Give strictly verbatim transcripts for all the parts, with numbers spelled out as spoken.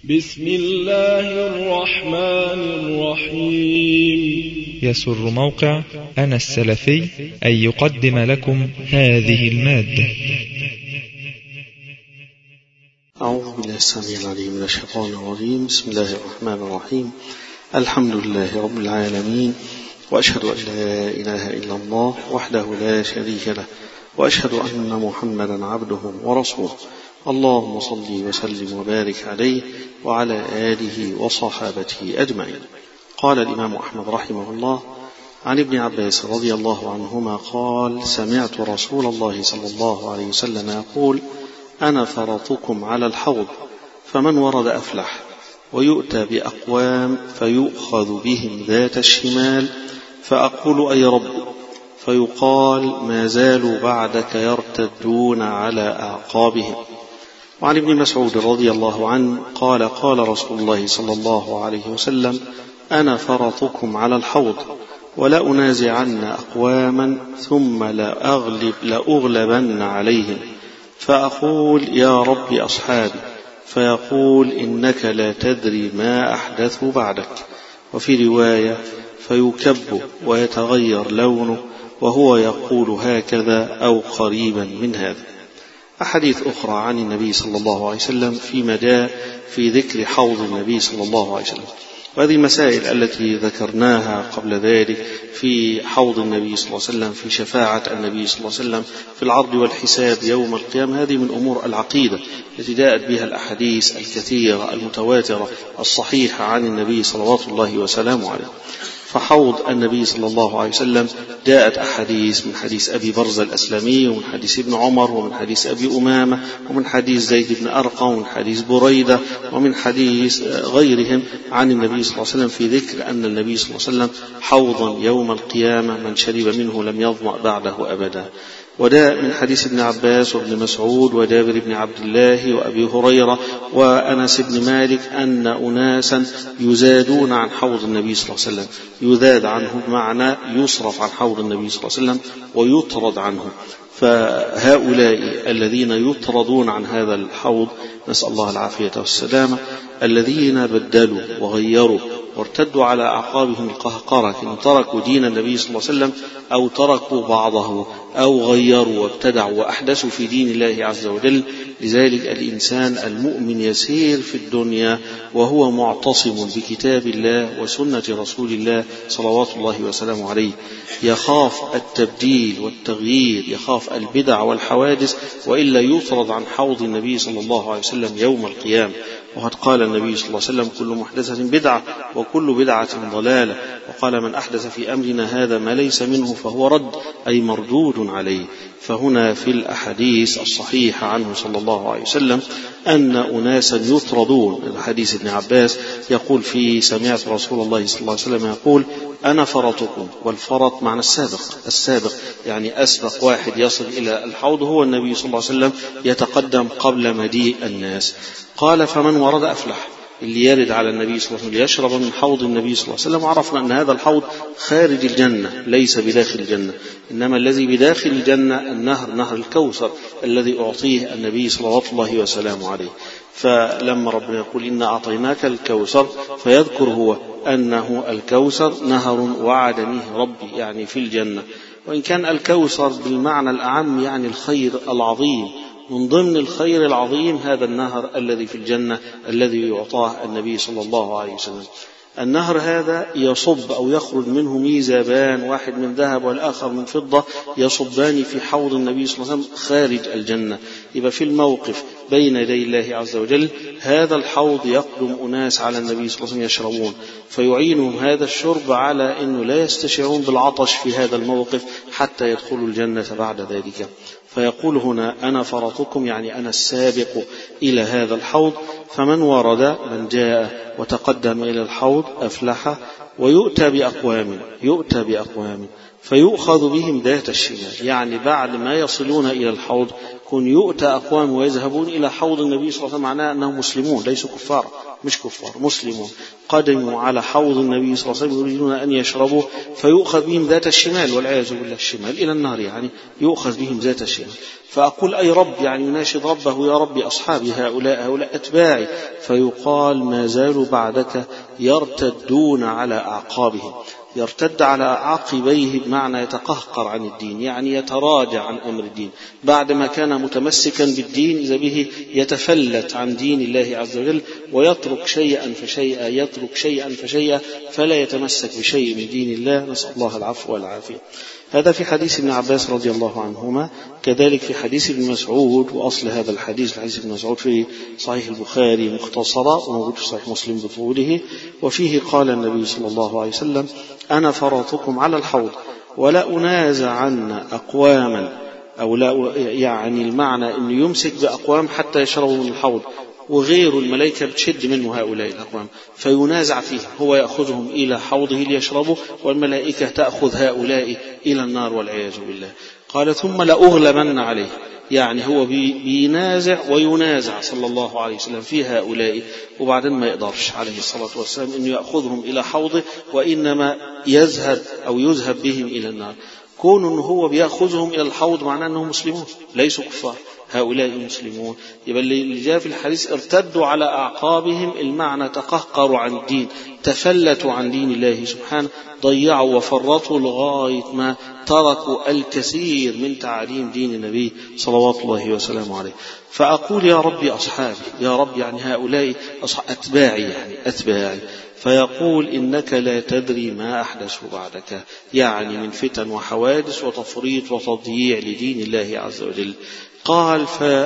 بسم الله الرحمن الرحيم. يسر موقع أنا السلفي أن يقدم لكم هذه المادة. أعوذ بالله السميع العليم من الشيطان الرجيم. بسم الله الرحمن الرحيم. الحمد لله رب العالمين، وأشهد أن لا إله إلا الله وحده لا شريك له، وأشهد أن محمدا عبده ورسوله. اللهم صل وسلم وبارك عليه وعلى آله وصحابته أجمعين. قال الإمام أحمد رحمه الله عن ابن عباس رضي الله عنهما قال: سمعت رسول الله صلى الله عليه وسلم يقول: أنا فرطكم على الحوض، فمن ورد أفلح. ويؤتى بأقوام فيؤخذ بهم ذات الشمال، فأقول: أي رب؟ فيقال: ما زالوا بعدك يرتدون على أعقابهم. وعن ابن مسعود رضي الله عنه قال: قال رسول الله صلى الله عليه وسلم: أنا فرطكم على الحوض، ولا أنازعن أقواما ثم لا أغلب لأغلبن عليهم، فأقول: يا رب أصحابي. فيقول: إنك لا تدري ما أحدثوا بعدك. وفي رواية: فيكب ويتغير لونه وهو يقول هكذا أو قريبا من هذا. أحاديث أخرى عن النبي صلى الله عليه وسلم فيما جاء في ذكر حوض النبي صلى الله عليه وسلم. وهذه المسائل التي ذكرناها قبل ذلك في حوض النبي صلى الله عليه وسلم، في شفاعة النبي صلى الله عليه وسلم، في العرض والحساب يوم القيامة، هذه من أمور العقيدة التي جاءت بها الأحاديث الكثيرة المتواترة الصحيحة عن النبي صلوات الله وسلامه عليه. فحوض النبي صلى الله عليه وسلم جاءت أحاديث من حديث أبي برزة الأسلمي، ومن حديث ابن عمر، ومن حديث أبي أمامة، ومن حديث زيد بن أرقم، ومن حديث بريدة، ومن حديث غيرهم عن النبي صلى الله عليه وسلم في ذكر أن النبي صلى الله عليه وسلم حوضا يوم القيامة من شرب منه لم يظمأ بعده أبدا. وده من حديث ابن عباس وابن مسعود وجابر بن عبد الله وأبي هريرة وأنس بن مالك أن أناسا يزادون عن حوض النبي صلى الله عليه وسلم، يذاد عنه بمعنى يصرف عن حوض النبي صلى الله عليه وسلم ويطرد عنه. فهؤلاء الذين يطردون عن هذا الحوض، نسأل الله العافية والسلامة، الذين بدلوا وغيروا وارتدوا على أعقابهم القهقرة، إن تركوا دين النبي صلى الله عليه وسلم أو تركوا بعضه أو غيروا وابتدعوا وأحدثوا في دين الله عز وجل. لذلك الإنسان المؤمن يسير في الدنيا وهو معتصم بكتاب الله وسنة رسول الله صلوات الله وسلامه عليه، يخاف التبديل والتغيير، يخاف البدع والحوادث، وإلا يطرد عن حوض النبي صلى الله عليه وسلم يوم القيامة. وقد قال النبي صلى الله عليه وسلم: كل محدثة بدعة وكل بدعة ضلالة. وقال: من أحدث في أمرنا هذا ما ليس منه فهو رد، أي مردود عليه. فهنا في الأحاديث الصحيحة عنه صلى الله عليه وسلم أن أناسا يطردون. الحديث ابن عباس يقول فيه: سمعت رسول الله صلى الله عليه وسلم يقول: أنا فرطكم. والفرط معنى السابق، السابق يعني أسبق واحد يصل إلى الحوض هو النبي صلى الله عليه وسلم، يتقدم قبل مجيء الناس. قال: فمن ورد أفلح. اللي يرد على النبي صلى الله عليه وسلم ليشرب من حوض النبي صلى الله عليه وسلم. عرفنا أن هذا الحوض خارج الجنة ليس بداخل الجنة، إنما الذي بداخل الجنة النهر، نهر الكوثر الذي أعطيه النبي صلوات الله وسلامه عليه. فلما ربنا يقول: إنا أعطيناك الكوثر، فيذكر هو أنه الكوثر نهر وعدنيه ربي، يعني في الجنة. وإن كان الكوثر بالمعنى الأعم يعني الخير العظيم، من ضمن الخير العظيم هذا النهر الذي في الجنة الذي يعطاه النبي صلى الله عليه وسلم. النهر هذا يصب أو يخرج منه ميزابان، واحد من ذهب والآخر من فضة، يصبان في حوض النبي صلى الله عليه وسلم خارج الجنة. يبقى في الموقف بين يدي الله عز وجل هذا الحوض يقدم أناس على النبي صلى الله عليه وسلم يشربون، فيعينهم هذا الشرب على أنه لا يستشعرون بالعطش في هذا الموقف حتى يدخلوا الجنة بعد ذلك. فيقول هنا: أنا فرطكم، يعني أنا السابق إلى هذا الحوض. فمن ورد، من جاء وتقدم إلى الحوض أفلح. ويؤتى بأقوام، يؤتى بأقوام فيؤخذ بهم ذات الشمال، يعني بعد ما يصلون إلى الحوض كن يؤتى أقوام ويذهبون إلى حوض النبي صلى الله عليه وسلم معناه أنهم مسلمون ليسوا كفار، مش كفار، مسلمون قدموا على حوض النبي صلى الله عليه وسلم يريدون أن يشربوا فيؤخذ بهم ذات الشمال والعياذ بالله، الشمال إلى النار يعني يؤخذ بهم ذات الشمال. فأقول أي رب يعني يناشد ربه يا رب أصحابي هؤلاء هؤلاء أتباعي، فيقال ما زالوا بعدك يرتدون على أعقابهم. يرتد على عقبيه بمعنى يتقهقر عن الدين، يعني يتراجع عن أمر الدين بعدما كان متمسكا بالدين إذا به يتفلت عن دين الله عز وجل ويترك شيئا فشيئا يترك شيئا فشيئا فلا يتمسك بشيء من دين الله، نسأل الله العفو والعافية. هذا في حديث ابن عباس رضي الله عنهما. كذلك في حديث ابن مسعود، وأصل هذا الحديث في حديث ابن مسعود في صحيح البخاري مختصرا وموجود في صحيح مسلم بطوله، وفيه قال النبي صلى الله عليه وسلم أنا فرطكم على الحوض ولا أنازعن أقواما، أو لا يعني المعنى أنه يمسك بأقوام حتى يشربوا من الحوض وغير الملائكة بتشد منه هؤلاء الأقوام فينازع فيه، هو يأخذهم إلى حوضه ليشربوا والملائكة تأخذ هؤلاء إلى النار والعياذ بالله. قال ثم لأغلبن عليه، يعني هو بينازع وينازع صلى الله عليه وسلم في هؤلاء، وبعدين ما يقدرش عليه الصلاة والسلام أنه يأخذهم إلى حوضه، وإنما يذهب أو يذهب بهم إلى النار. كون أنه هو بيأخذهم إلى الحوض معناه أنهم مسلمون ليسوا كفار، هؤلاء مسلمون. يبقى اللي جاء في الحديث ارتدوا على أعقابهم، المعنى تقهقروا عن الدين، تفلتوا عن دين الله سبحانه، ضيعوا وفرطوا لغاية ما تركوا الكثير من تعاليم دين النبي صلوات الله وسلامه عليه. فأقول يا ربي أصحابي، يا رب يعني هؤلاء أتباعي يعني أتباعي، فيقول إنك لا تدري ما أحدث بعدك، يعني من فتن وحوادث وتفريط وتضييع لدين الله عز وجل. قال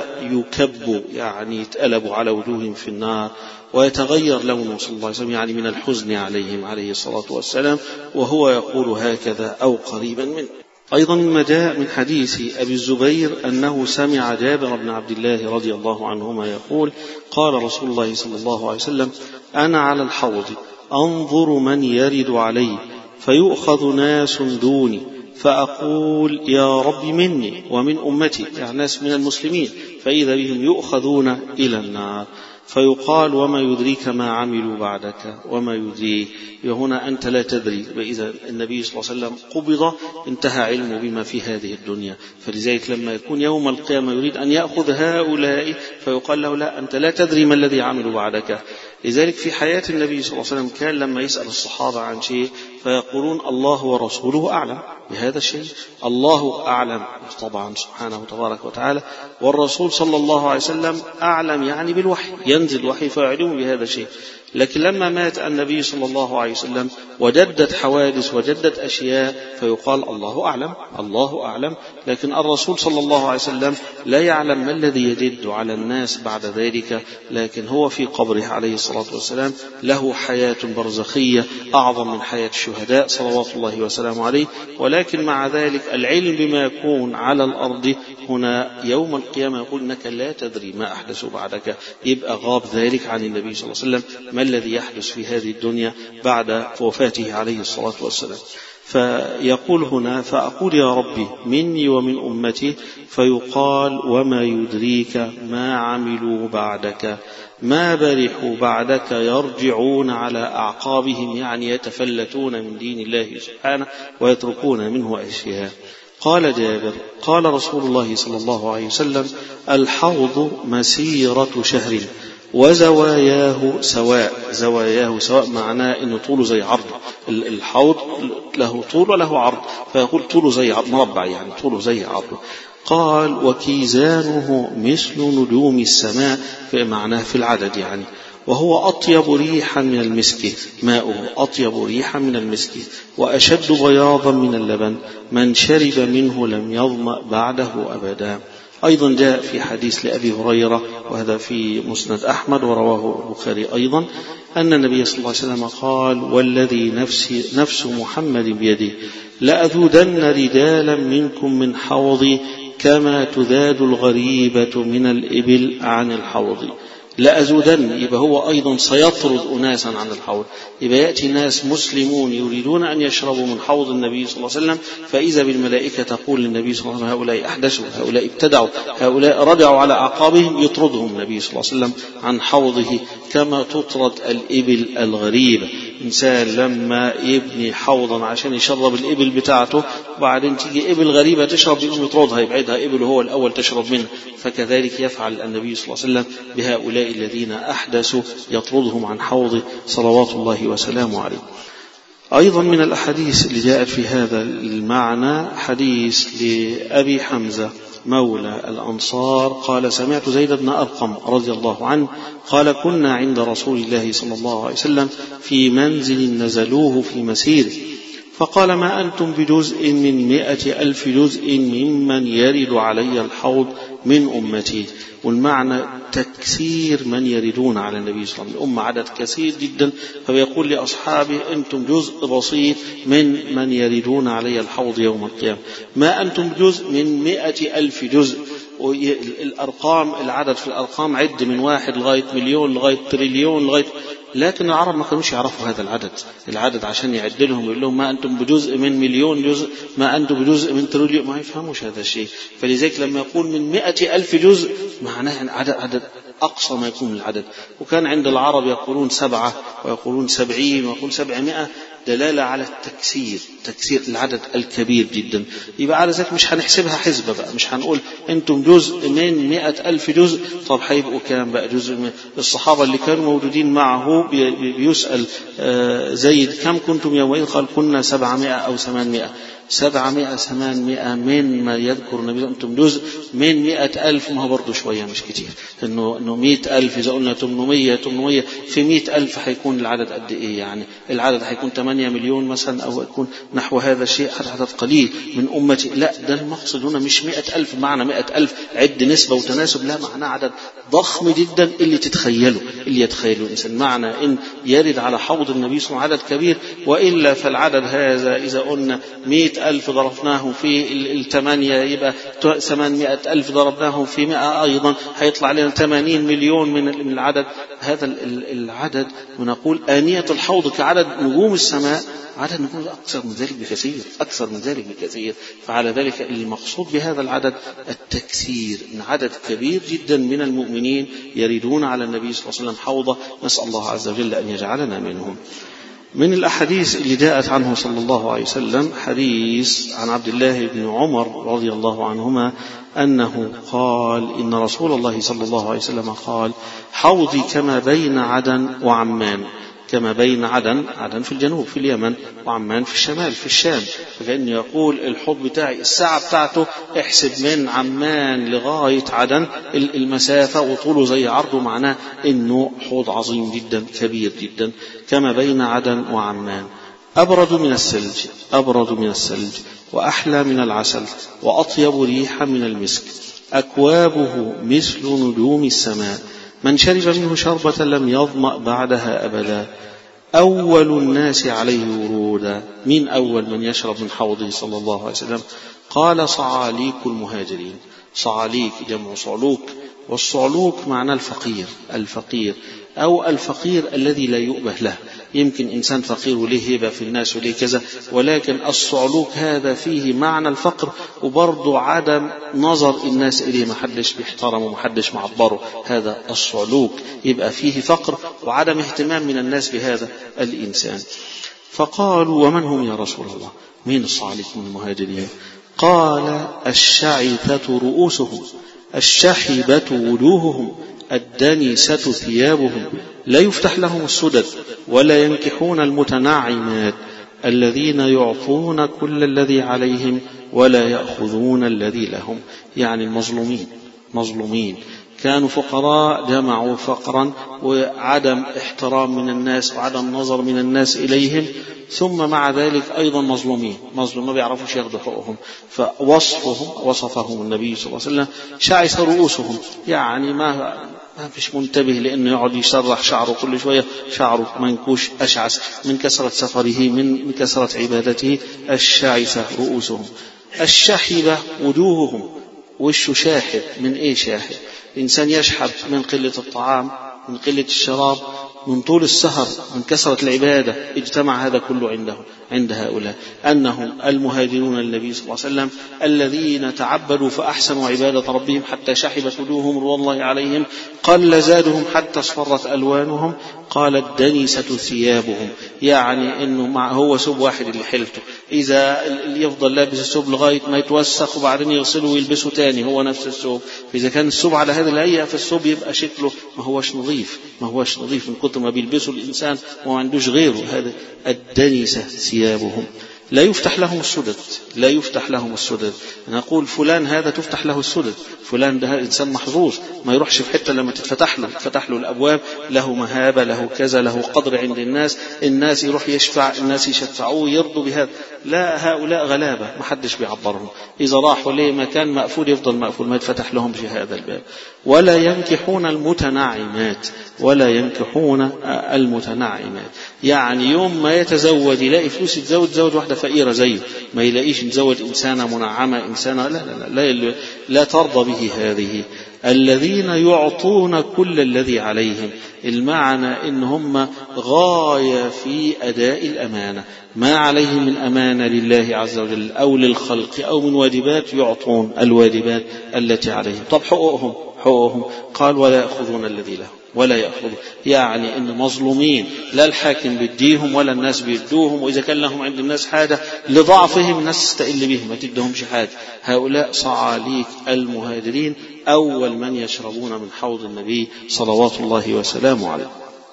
فيكبوا يعني يتقلبوا على وجوههم في النار ويتغير لونه صلى الله عليه وسلم يعني من الحزن عليهم عليه الصلاة والسلام، وهو يقول هكذا أو قريبا منه. أيضا ما جاء من حديث أبي الزبير أنه سمع جابر بن عبد الله رضي الله عنهما يقول قال رسول الله صلى الله عليه وسلم أنا على الحوض أنظر من يرد علي فيؤخذ ناس دوني فأقول يا رب مني ومن أمتي، يعني ناس من المسلمين، فإذا بهم يؤخذون إلى النار. فيقال وما يدريك ما عملوا بعدك وما يدريك، وهنا أنت لا تدري. وإذا النبي صلى الله عليه وسلم قبض انتهى علمه بما في هذه الدنيا، فلذلك لما يكون يوم القيامة يريد أن يأخذ هؤلاء فيقال له لا أنت لا تدري ما الذي عملوا بعدك. لذلك في حياة النبي صلى الله عليه وسلم كان لما يسأل الصحابة عن شيء فيقولون الله ورسوله أعلم بهذا الشيء، الله أعلم طبعا سبحانه تبارك وتعالى، والرسول صلى الله عليه وسلم أعلم يعني بالوحي، ينزل وحي فيعلم بهذا الشيء. لكن لما مات النبي صلى الله عليه وسلم وجدت حوادث وجدت أشياء فيقال الله أعلم الله أعلم، لكن الرسول صلى الله عليه وسلم لا يعلم ما الذي يجد على الناس بعد ذلك، لكن هو في قبره عليه الصلاة والسلام له حياة برزخية أعظم من حياة الشهداء صلوات الله وسلامه عليه. ولكن مع ذلك العلم بما يكون على الأرض هنا يوم القيامة يقول إنك لا تدري ما أحدث بعدك، يبقى غاب ذلك عن النبي صلى الله عليه وسلم ما الذي يحدث في هذه الدنيا بعد وفاته عليه الصلاة والسلام. فيقول هنا فأقول يا ربي مني ومن أمتي، فيقال وما يدريك ما عملوا بعدك، ما برحوا بعدك يرجعون على أعقابهم، يعني يتفلتون من دين الله سبحانه ويتركون منه أشياء. قال جابر قال رسول الله صلى الله عليه وسلم الحوض مسيرة شهر وزواياه سواء، زواياه سواء معناه انه طوله زي عرض، الحوض له طول وله عرض، فيقول طوله زي عرض مربع يعني طوله زي عرض. قال وكيزانه مثل نجوم السماء، في معناه في العدد يعني، وهو أطيب ريحا من المسك، ماؤه أطيب ريحا من المسك وأشد بياضا من اللبن، من شرب منه لم يظمأ بعده أبدا. أيضا جاء في حديث لأبي هريرة وهذا في مسند أحمد ورواه البخاري أيضا أن النبي صلى الله عليه وسلم قال والذي نفسي نفس محمد بيده لأذودن رجالا منكم من حوضي كما تذاد الغريبة من الإبل عن الحوض. لأزودن، يبقى هو أيضا سيطرد أناسا عن الحوض. يبقى يأتي ناس مسلمون يريدون أن يشربوا من حوض النبي صلى الله عليه وسلم، فإذا بالملائكة تقول للنبي صلى الله عليه وسلم هؤلاء أحدثوا، هؤلاء ابتدعوا، هؤلاء رجعوا على أعقابهم، يطردهم النبي صلى الله عليه وسلم عن حوضه كما تطرد الإبل الغريبة. إنسان لما يبني حوضا عشان يشرب الإبل بتاعته وبعدين تيجي إبل غريبة تشرب يقوم يطردها يبعدها إبل هو الأول تشرب منه، فكذلك يفعل النبي صلى الله عليه وسلم بهؤلاء الذين أحدثوا يطردهم عن حوضه صلوات الله وسلامه عليه. أيضا من الأحاديث اللي جاءت في هذا المعنى حديث لأبي حمزة مولى الأنصار قال سمعت زيد بن أرقم رضي الله عنه قال كنا عند رسول الله صلى الله عليه وسلم في منزل نزلوه في مسيره، فقال ما أنتم بجزء من مئة ألف جزء ممن يرد علي الحوض من أمتي. والمعنى تكثير من يردون على النبي صلى الله عليه وسلم، الأمة عدد كثير جدا، فيقول لأصحابه أنتم جزء بسيط من من يردون علي الحوض يوم القيامة. ما أنتم جزء من مئة ألف جزء. الأرقام العدد في الأرقام عد من واحد لغاية مليون لغاية تريليون لغاية، لكن العرب ما كانوش يعرفوا هذا العدد. العدد عشان يعد لهم يقول لهم ما أنتم بجزء من مليون جزء، ما أنتم بجزء من تريليون، ما يفهموش هذا الشيء. فلذلك لما يقول من مئة ألف جزء معناه عدد, عدد أقصى ما يكون العدد. وكان عند العرب يقولون سبعة ويقولون سبعين ويقول سبعمائة، دلالة على التكسير، تكسير العدد الكبير جدا. يبقى على ذلك مش هنحسبها حسبة بقى، مش هنقول أنتم جزء من مئة ألف جزء، طب هيبقوا كام بقى جزء من الصحابة اللي كانوا موجودين معه. بيسأل زيد كم كنتم يومئذ؟ قال كنا سبعمائة أو ثمانمائة. سبعمائة ثمانمائة من ما يذكر النبي أنتم جزء من مئة ألف، ما هو برضو شوية مش كتير، إنه إنه مئة ألف إذا قلنا ثمانمائة ثمانمائة في مئة ألف هيكون العدد قد إيه؟ يعني العدد هيكون ثمانية مليون مثلا أو يكون نحو هذا الشيء، عدد قليل من أمتي. لا، ده المقصد هنا مش مئة ألف معنى مئة ألف عد نسبة وتناسب، لا، معنى عدد ضخم جدا اللي تتخيله اللي يتخيله الإنسان. معنى إن يرد على حوض النبي صلى الله عليه وسلم عدد كبير، وإلا فالعدد هذا إذا قلنا مئة ألف ضربناه في الثمانية يبقى ثمانمائة ألف ضربناه في مئة أيضا هيطلع لنا ثمانين مليون من العدد. هذا العدد ونقول آنية الحوض كعدد نجوم السماء، عدد نجوم أكثر من ذلك بكثير، أكثر من ذلك بكثير. فعلى ذلك المقصود بهذا العدد التكثير، إن عدد كبير جدا من المؤمنين يريدون على النبي صلى الله عليه وسلم حوضه، نسأل الله عز وجل أن يجعلنا منهم. من الأحاديث اللي جاءت عنه صلى الله عليه وسلم حديث عن عبد الله بن عمر رضي الله عنهما أنه قال إن رسول الله صلى الله عليه وسلم قال حوضي كما بين عدن وعمان، كما بين عدن، عدن في الجنوب في اليمن، وعمان في الشمال في الشام. فكأنه يقول الحوض بتاعي الساعة بتاعته احسب من عمان لغاية عدن المسافة وطوله زي عرضه، معناه انه حوض عظيم جدا كبير جدا كما بين عدن وعمان. أبرد من الثلج، أبرد من الثلج وأحلى من العسل وأطيب ريحا من المسك، أكوابه مثل نجوم السماء، من شرب منه شربة لم يظمأ بعدها أبدا، أول الناس عليه ورودا. من أول من يشرب من حوضه صلى الله عليه وسلم؟ قال صعاليك المهاجرين. صعاليك جمع صعلوك، والصعلوك معنى الفقير، الفقير أو الفقير الذي لا يؤبه له. يمكن إنسان فقير وليه هبة في الناس وليه كذا، ولكن الصعلوك هذا فيه معنى الفقر وبرضو عدم نظر الناس إليه، محدش بيحترمه محدش معبره، هذا الصعلوك. يبقى فيه فقر وعدم اهتمام من الناس بهذا الإنسان. فقالوا ومن هم يا رسول الله؟ مين الصعاليك من المهاجرين؟ قال الشعثة رؤوسهم، الشحبة وجوههم، الدنسة ثيابهم، لا يفتح لهم السدد ولا ينكحون المتنعمات، الذين يعطون كل الذي عليهم ولا يأخذون الذي لهم. يعني المظلومين، مظلومين كانوا فقراء جمعوا فقرا وعدم احترام من الناس وعدم نظر من الناس إليهم، ثم مع ذلك أيضا مظلومين، مظلوم ما بيعرفوش ياخدوا حقوقهم. فوصفهم وصفهم النبي صلى الله عليه وسلم شعث رؤوسهم، يعني ما ما فيش منتبه لأنه يقعد يسرح شعره كل شوية، شعره منكوش أشعث من كثرة سفره من كثرة عبادته. الشعث رؤوسهم، الشحبة وجوههم، وشه شاحب. من ايه شاحب؟ الإنسان يشحب من قلة الطعام، من قلة الشراب، من طول السهر، من كثرة العبادة. اجتمع هذا كله عنده عند هؤلاء أنهم المهاجرون النبي صلى الله عليه وسلم الذين تعبدوا فأحسنوا عبادة ربهم حتى شحبت وجوههم رضوان الله عليهم، قل زادهم حتى اصفرت ألوانهم، قالت دنست ثيابهم. يعني إنه مع هو ثوب واحد اللي حلته، إذا يفضل لابس الثوب لغاية ما يتوسخ وبعدين يغسله ويلبسه تاني هو نفس الثوب. فإذا كان الثوب على هذا الهيئة فالثوب يبقى شكله ما هوش نظيف، ما هوش نظيف من كتر ما بيلبسه الإنسان وما عندوش غيره. هذا الدنس ثيابهم. لا يفتح لهم السدد، لا يفتح لهم السدد. نقول فلان هذا تفتح له السدد، فلان ده إنسان محظوظ ما يروحش في حتة لما تتفتح له، تفتح له الأبواب، له مهابة، له كذا، له قدر عند الناس، الناس يروح يشفع، الناس يشفعوه يرضوا بهذا. لا، هؤلاء غلابة ما حدش بيعبرهم، إذا راحوا ليه مكان مقفول يفضل مقفول، ما يتفتح لهم في هذا الباب. ولا ينكحون المتنعمات، ولا ينكحون المتنعمات. يعني يوم ما يتزوج يلاقي فلوس يتزوج زوج واحدة فقيرة زيه، ما يلاقيش يتزوج إنسانة منعمة، إنسانة لا لا لا, لا, لا ترضى به هذه. الذين يعطون كل الذي عليهم. المعنى إن هم غاية في أداء الأمانة، ما عليهم من أمانة لله عز وجل أو للخلق أو من واجبات يعطون الواجبات التي عليهم. طب حقوقهم حقوقهم قال ولا يأخذون الذي لهم، ولا يأخذوا. يعني إن مظلومين لا الحاكم بيديهم ولا الناس بيدوهم، وإذا كان لهم عند الناس حاجة لضعفهم الناس تستقل بهم ما تدهمش حاجة. هؤلاء صعاليك المهاجرين أول من يشربون من حوض النبي صلوات الله وسلامه عليه.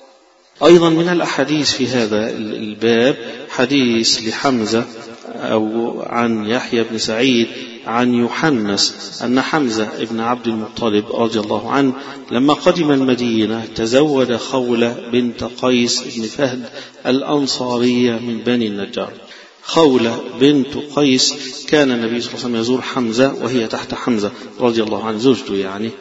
أيضا من الأحاديث في هذا الباب حديث لحمزة أو عن يحيى بن سعيد عن يحنس أن حمزة ابن عبد المطلب رضي الله عنه لما قدم المدينة تزوج خولة بنت قيس بن فهد الأنصارية من بني النجار. خولة بنت قيس كان النبي صلى الله عليه وسلم يزور حمزة وهي تحت حمزة رضي الله عنه زوجته يعني،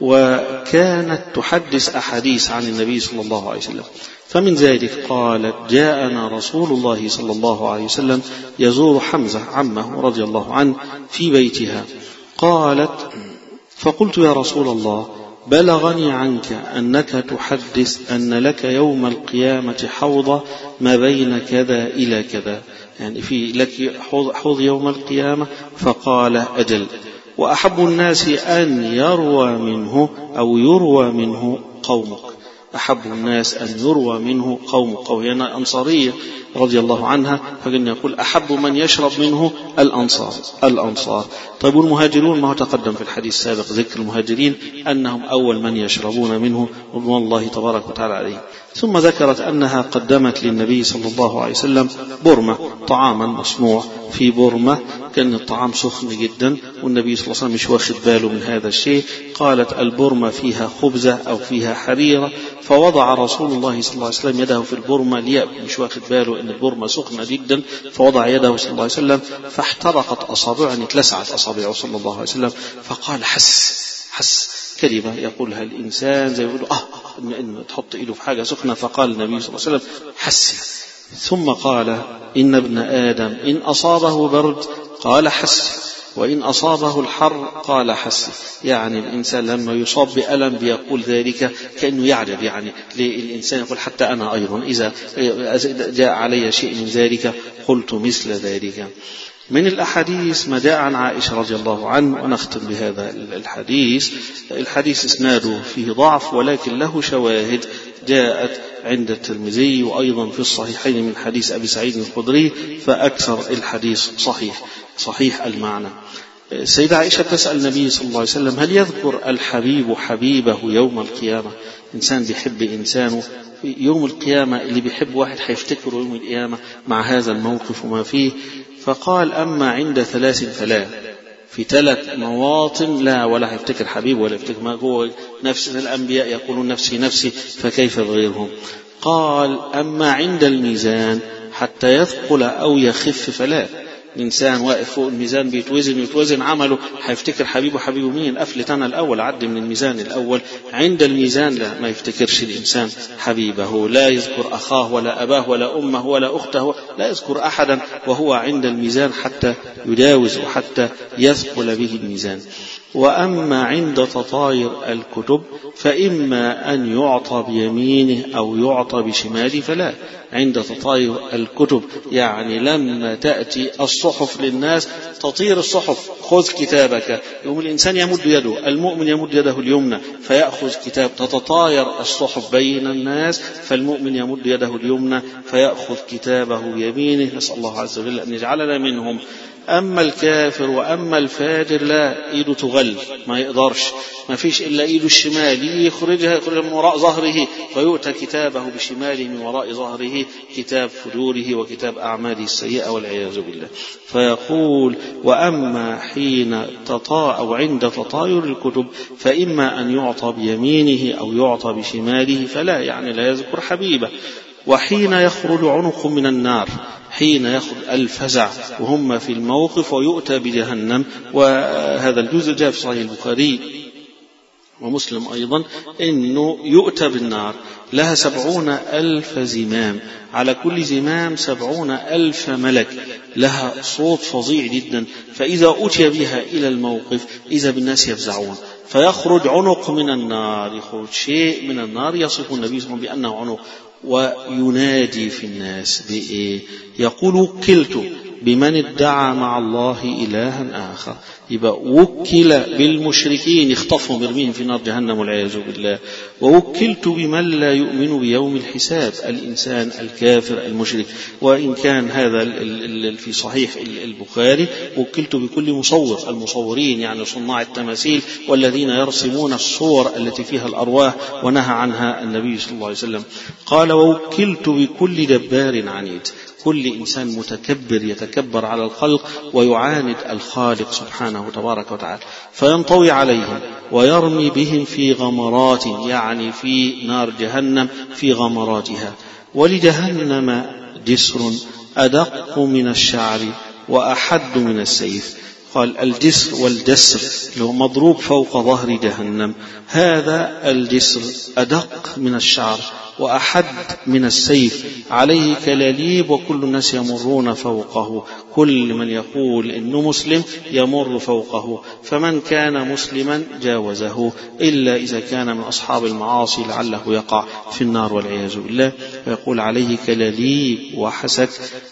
وكانت تحدث أحاديث عن النبي صلى الله عليه وسلم. فمن ذلك قالت جاءنا رسول الله صلى الله عليه وسلم يزور حمزة عمه رضي الله عنه في بيتها. قالت فقلت يا رسول الله بلغني عنك أنك تحدث أن لك يوم القيامة حوض ما بين كذا إلى كذا، يعني في لك حوض يوم القيامة. فقال أجل، وأحب الناس أن يروى منه أو يروى منه قومك. أحب الناس أن يروى منه قومك، وهي أنصارية رضي الله عنها، فقلنا يقول أحب من يشرب منه الأنصار الأنصار. طيب المهاجرون ما هو تقدم في الحديث السابق ذكر المهاجرين أنهم أول من يشربون منه رضوان الله تبارك وتعالى عليه. ثم ذكرت أنها قدمت للنبي صلى الله عليه وسلم برمة، طعاما مصنوع في برمة، كان الطعام سخن جدا والنبي صلى الله عليه وسلم مش واخد باله من هذا الشيء. قالت البرمة فيها خبزة أو فيها حريرة، فوضع رسول الله صلى الله عليه وسلم يده في البرمة ليأكل، مش واخد باله أن البرمة سخنة جدا، فوضع يده صلى الله عليه وسلم فاحترقت أصابعه، يعني اتلسعت أصابعه صلى الله عليه وسلم. فقال حس حس، كلمة يقولها الإنسان زي يقول آه إن, إن تحط إيده في حاجة سخنة. فقال النبي صلى الله عليه وسلم حس. ثم قال إن ابن آدم إن أصابه برد قال حس، وإن أصابه الحر قال حس. يعني الإنسان لما يصاب بألم بيقول ذلك كأنه يعجب، يعني الإنسان يقول حتى أنا أيضا إذا جاء علي شيء من ذلك قلت مثل ذلك. من الأحاديث ما جاء عن عائشة رضي الله عنه، ونختم بهذا الحديث. الحديث إسناده فيه ضعف ولكن له شواهد جاءت عند الترمذي وأيضا في الصحيحين من حديث أبي سعيد الخدري، فأكثر الحديث صحيح صحيح المعنى. السيدة عائشة تسأل النبي صلى الله عليه وسلم هل يذكر الحبيب حبيبه يوم القيامة؟ إنسان بيحب إنسانه يوم القيامة، اللي بيحب واحد حيفتكره يوم القيامة مع هذا الموقف وما فيه. فقال أما عند ثلاث فلا، في ثلاث مواطن لا، ولا هيفتكر حبيب ولا يفتكر ما هو نفس الأنبياء يقولون نفسي نفسي فكيف بغيرهم. قال أما عند الميزان حتى يثقل أو يخف فلا، الإنسان واقف فوق الميزان بيتوزن يتوزن عمله هيفتكر حبيبه حبيبه مين، أفلت أنا الأول عد من الميزان الأول. عند الميزان لا، ما يفتكرش الإنسان حبيبه، لا يذكر أخاه ولا أباه ولا أمه ولا أخته لا يذكر أحدا وهو عند الميزان حتى يجاوز وحتى يثقل به الميزان. وأما عند تطاير الكتب فإما أن يعطى بيمينه أو يعطى بشماله، فلا، عند تطاير الكتب يعني لما تأتي الصحف للناس تطير الصحف، خذ كتابك، يوم الإنسان يمد يده، المؤمن يمد يده اليمنى فيأخذ كتاب، تتطاير الصحف بين الناس، فالمؤمن يمد يده اليمنى فيأخذ كتابه بيمينه، نسأل الله عز وجل أن يجعلنا منهم. أما الكافر وأما الفاجر لا، إيده تغل، ما يقدرش، ما فيش إلا إيده الشمال يخرجها يخرجها من وراء ظهره، ويؤتى كتابه بشماله من وراء ظهره، كتاب فجوره وكتاب أعماله السيئة والعياذ بالله. فيقول: وأما حين تطاء أو عند تطاير الكتب فإما أن يعطى بيمينه أو يعطى بشماله، فلا، يعني لا يذكر حبيبه. وحين يخرج عنق من النار، حين يخرج الفزع وهم في الموقف، ويؤتى بجهنم. وهذا الجزء جاء في صحيح البخاري ومسلم أيضا، إنه يؤتى بالنار لها سبعون ألف زمام، على كل زمام سبعون ألف ملك، لها صوت فظيع جدا. فإذا أتي بها إلى الموقف إذا بالناس يفزعون، فيخرج عنق من النار، يخرج شيء من النار يصف النبي صلى الله عليه وسلم بأنه عنق، وينادي في الناس بإيه؟ يقول: وكلت بمن ادعى مع الله إلها آخر. يبقى وكل بالمشركين، اخطفهم يرميهم في نار جهنم والعياذ بالله. ووكلت بمن لا يؤمن بيوم الحساب، الإنسان الكافر المشرك. وإن كان هذا في صحيح البخاري: وكلت بكل مصور، المصورين يعني صناع التماثيل والذين يرسمون الصور التي فيها الأرواح، ونهى عنها النبي صلى الله عليه وسلم. قال: ووكلت بكل جبار عنيد، كل إنسان متكبر يتكبر على الخلق ويعاند الخالق سبحانه تبارك وتعالى، فينطوي عليهم ويرمي بهم في غمرات، يعني في نار جهنم في غمراتها. ولجهنم جسر أدق من الشعر وأحد من السيف. قال: الجسر والجسر اللي هو مضروب فوق ظهر جهنم، هذا الجسر أدق من الشعر وأحد من السيف، عليه كلاليب وكل الناس يمرون فوقه، كل من يقول إنه مسلم يمر فوقه، فمن كان مسلما جاوزه، إلا إذا كان من أصحاب المعاصي لعله يقع في النار والعياذ بالله. ويقول: عليه كلاليب وحسك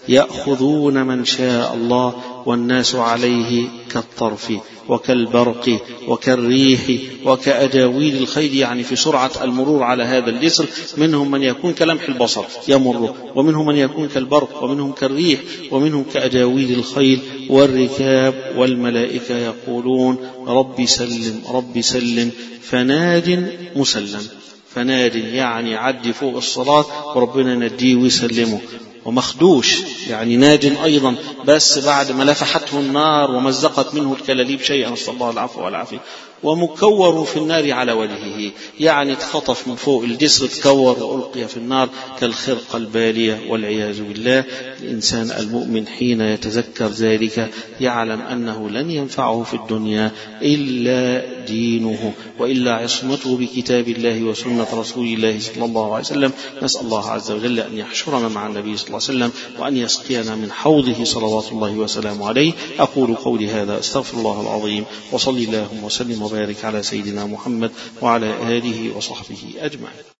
يأخذون من شاء الله، والناس عليه كالطرف وكالبرق وكالريح وكأجاويل الخيل، يعني في سرعة المرور على هذا الجسر. منهم من يكون كلمح البصر يمر، ومنهم من يكون كالبرق، ومنهم كالريح، ومنهم كأجاويل الخيل والركاب. والملائكة يقولون: رب سلم رب سلم، فناج مسلم. فناج يعني عدي فوق الصلاة وربنا ينجيه ويسلمه. ومخدوش يعني ناج أيضا، بس بعد ما لفحته النار ومزقت منه الكلاليب شيئا، نسأل الله العفو والعافية. ومكور في النار على وجهه، يعني اتخطف من فوق الجسر، تكور وألقي في النار كالخرقة البالية والعياذ بالله. الإنسان المؤمن حين يتذكر ذلك يعلم أنه لن ينفعه في الدنيا إلا دينه، وإلا عصمته بكتاب الله وسنة رسول الله صلى الله عليه وسلم. نسأل الله عز وجل أن يحشرنا مع النبي صلى الله عليه وسلم، وأن يسقينا من حوضه صلوات الله وسلامه عليه. أقول قولي هذا، أستغفر الله العظيم، وصلي اللهم وسلم وبارك على سيدنا محمد وعلى آله وصحبه أجمعين.